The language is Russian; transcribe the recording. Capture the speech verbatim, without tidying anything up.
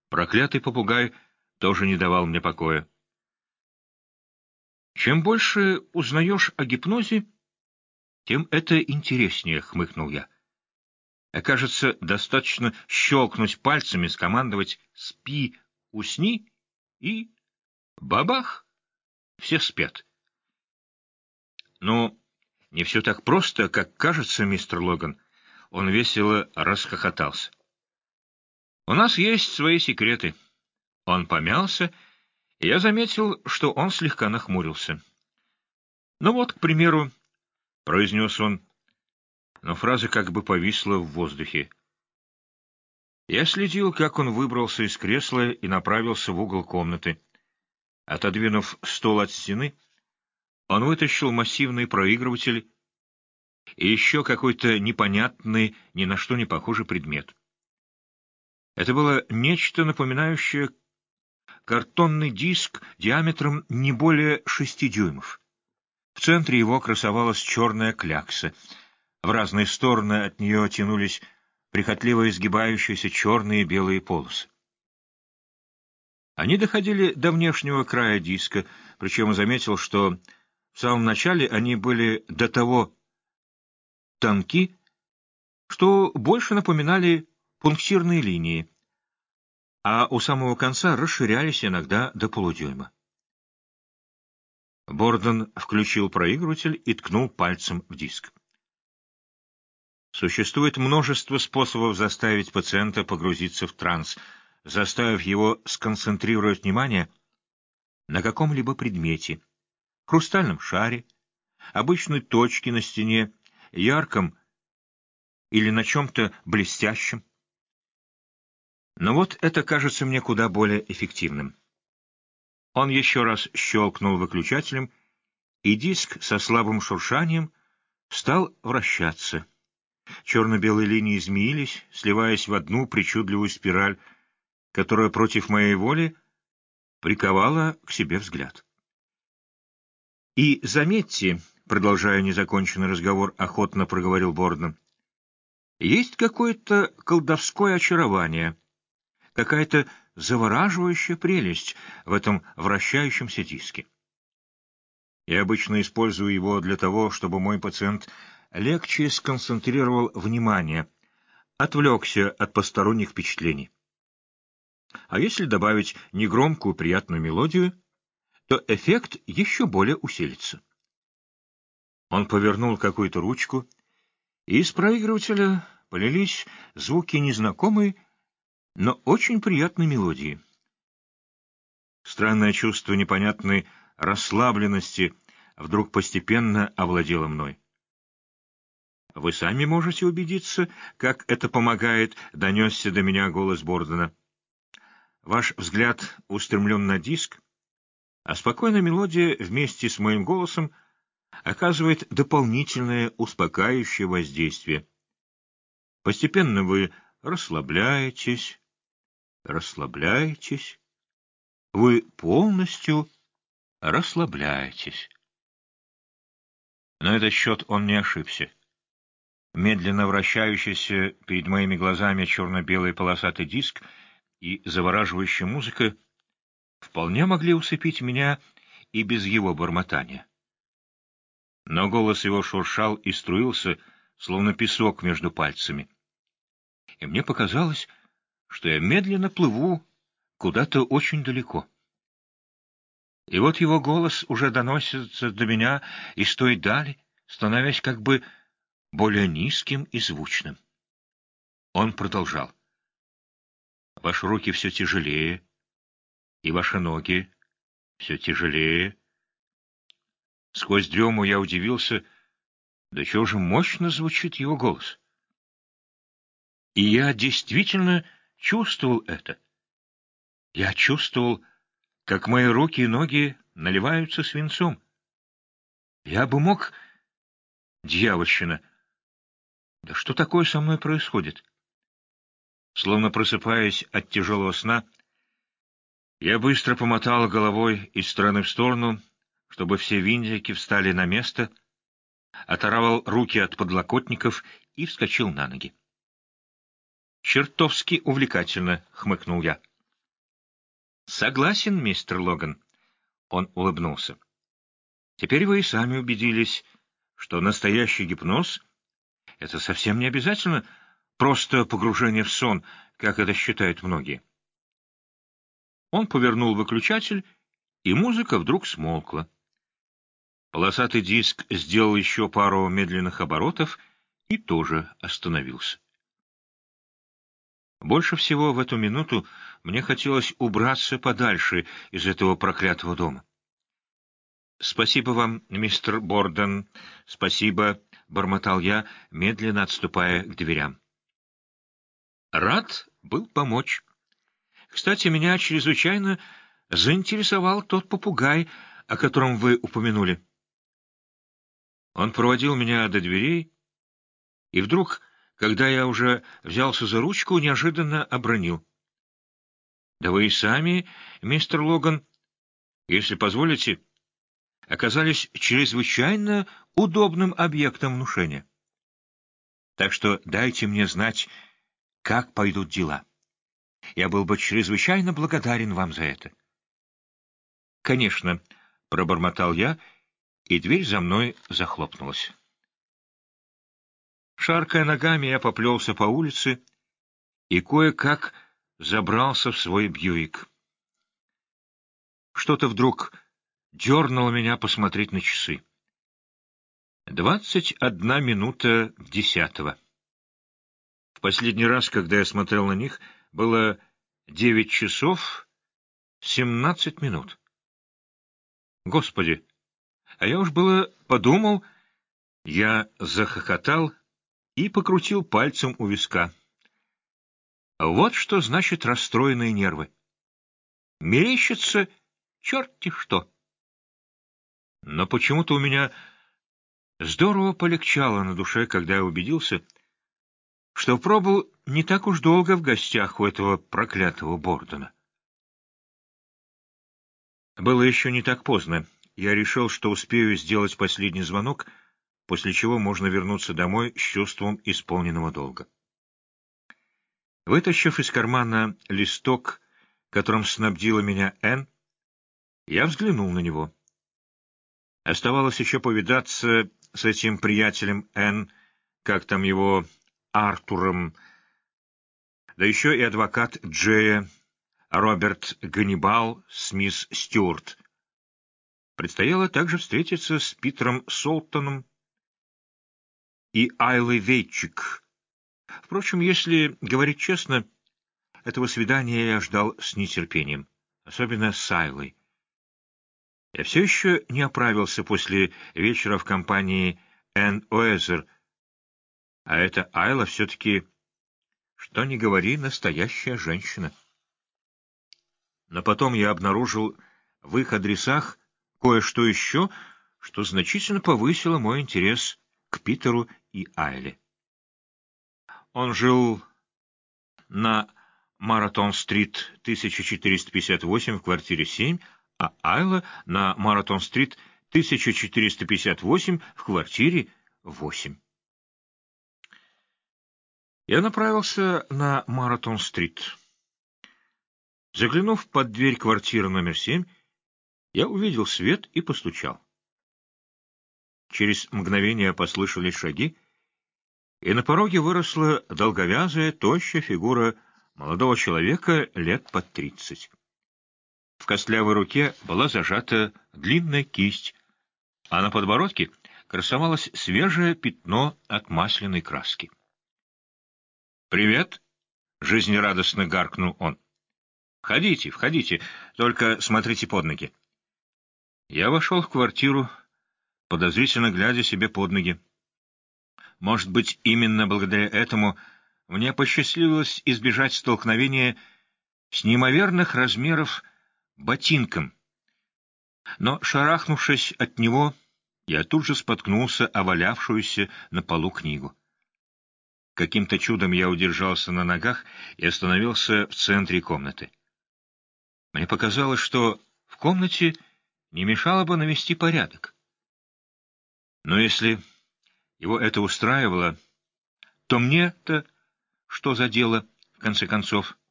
Проклятый попугай тоже не давал мне покоя. «Чем больше узнаешь о гипнозе, тем это интереснее», — хмыкнул я. «Окажется, достаточно щелкнуть пальцами, скомандовать «спи, усни» и бабах, все спят». Но не все так просто, как кажется, мистер Логан. Он весело расхохотался. «У нас есть свои секреты». Он помялся, и я заметил, что он слегка нахмурился. «Ну вот, к примеру», — произнес он, но фраза как бы повисла в воздухе. Я следил, как он выбрался из кресла и направился в угол комнаты. Отодвинув стол от стены, он вытащил массивный проигрыватель и еще какой-то непонятный, ни на что не похожий предмет. Это было нечто напоминающее картонный диск диаметром не более шести дюймов. В центре его красовалась черная клякса. В разные стороны от нее тянулись прихотливо изгибающиеся черные и белые полосы. Они доходили до внешнего края диска, причем заметил, что в самом начале они были до того тонки, что больше напоминали пунктирные линии, а у самого конца расширялись иногда до полудюйма. Борден включил проигрыватель и ткнул пальцем в диск. Существует множество способов заставить пациента погрузиться в транс, заставив его сконцентрировать внимание на каком-либо предмете, хрустальном шаре, обычной точке на стене, ярком или на чем-то блестящем. Но вот это кажется мне куда более эффективным. Он еще раз щелкнул выключателем, и диск со слабым шуршанием стал вращаться. Черно-белые линии змеились, сливаясь в одну причудливую спираль, которая против моей воли приковала к себе взгляд. И заметьте, продолжая незаконченный разговор, охотно проговорил Борден, есть какое-то колдовское очарование, какая-то завораживающая прелесть в этом вращающемся диске. Я обычно использую его для того, чтобы мой пациент легче сконцентрировал внимание, отвлекся от посторонних впечатлений. А если добавить негромкую приятную мелодию, то эффект еще более усилится. Он повернул какую-то ручку, и из проигрывателя полились звуки незнакомой, но очень приятной мелодии. Странное чувство непонятной расслабленности вдруг постепенно овладело мной. «Вы сами можете убедиться, как это помогает», — донесся до меня голос Бордена. «Ваш взгляд устремлен на диск, а спокойная мелодия вместе с моим голосом оказывает дополнительное успокаивающее воздействие. Постепенно вы расслабляетесь, расслабляетесь, вы полностью расслабляетесь». На этот счет он не ошибся. Медленно вращающийся перед моими глазами черно-белый полосатый диск и завораживающая музыка вполне могли усыпить меня и без его бормотания. Но голос его шуршал и струился, словно песок между пальцами. И мне показалось, что я медленно плыву куда-то очень далеко. И вот его голос уже доносится до меня из той дали, становясь как бы более низким и звучным. Он продолжал. Ваши руки все тяжелее, и ваши ноги все тяжелее. Сквозь дрему я удивился, до чего же мощно звучит его голос. И я действительно чувствовал это. Я чувствовал, как мои руки и ноги наливаются свинцом. Я бы мог... Дьявольщина! Да что такое со мной происходит? Словно просыпаясь от тяжелого сна, я быстро помотал головой из стороны в сторону, чтобы все винтики встали на место, оторвал руки от подлокотников и вскочил на ноги. «Чертовски увлекательно», — хмыкнул я. Согласен, мистер Логан. Он улыбнулся. Теперь вы и сами убедились, что настоящий гипноз — это совсем не обязательно просто погружение в сон, как это считают многие. Он повернул выключатель, и музыка вдруг смолкла. Полосатый диск сделал еще пару медленных оборотов и тоже остановился. Больше всего в эту минуту мне хотелось убраться подальше из этого проклятого дома. «Спасибо вам, мистер Борден, спасибо», — бормотал я, медленно отступая к дверям. Рад был помочь. Кстати, меня чрезвычайно заинтересовал тот попугай, о котором вы упомянули. Он проводил меня до дверей, и вдруг, когда я уже взялся за ручку, неожиданно обронил: «Да вы и сами, мистер Логан, если позволите, оказались чрезвычайно удобным объектом внушения. Так что дайте мне знать, как пойдут дела. Я был бы чрезвычайно благодарен вам за это». «Конечно», — пробормотал я, и дверь за мной захлопнулась. Шаркая ногами, я поплелся по улице и кое-как забрался в свой Бьюик. Что-то вдруг дернуло меня посмотреть на часы. Двадцать одна минута десятого. В последний раз, когда я смотрел на них, было девять часов семнадцать минут. Господи! А я уж было подумал, я захохотал и покрутил пальцем у виска. Вот что значит расстроенные нервы. Мерещится черти что. Но почему-то у меня здорово полегчало на душе, когда я убедился, что пробыл не так уж долго в гостях у этого проклятого Бордена. Было еще не так поздно. Я решил, что успею сделать последний звонок, после чего можно вернуться домой с чувством исполненного долга. Вытащив из кармана листок, которым снабдила меня Энн, я взглянул на него. Оставалось еще повидаться с этим приятелем Энн, как там его, Артуром, да еще и адвокат Джея, Роберт Ганнибал с мисс Стюарт. Предстояло также встретиться с Питером Солтоном и Айлой Вейтчик. Впрочем, если говорить честно, этого свидания я ждал с нетерпением, особенно с Айлой. Я все еще не оправился после вечера в компании Энн Уэзер, а эта Айла все-таки, что ни говори, настоящая женщина. Но потом я обнаружил в их адресах кое-что еще, что значительно повысило мой интерес к Питеру и Айле. Он жил на Маратон-стрит тысяча четыреста пятьдесят восемь в квартире семь, а Айла на Маратон-стрит тысяча четыреста пятьдесят восемь в квартире восемь. Я направился на Маратон-стрит. Заглянув под дверь квартиры номер семь, я увидел свет и постучал. Через мгновение послышались шаги, и на пороге выросла долговязая, тощая фигура молодого человека лет под тридцать. В костлявой руке была зажата длинная кисть, а на подбородке красовалось свежее пятно от масляной краски. «Привет!» — жизнерадостно гаркнул он. «Входите, входите, только смотрите под ноги». Я вошел в квартиру, подозрительно глядя себе под ноги. Может быть, именно благодаря этому мне посчастливилось избежать столкновения с неимоверных размеров ботинком. Но, шарахнувшись от него, я тут же споткнулся о валявшуюся на полу книгу. Каким-то чудом я удержался на ногах и остановился в центре комнаты. Мне показалось, что в комнате не мешало бы навести порядок. Но если его это устраивало, то мне-то что за дело, в конце концов?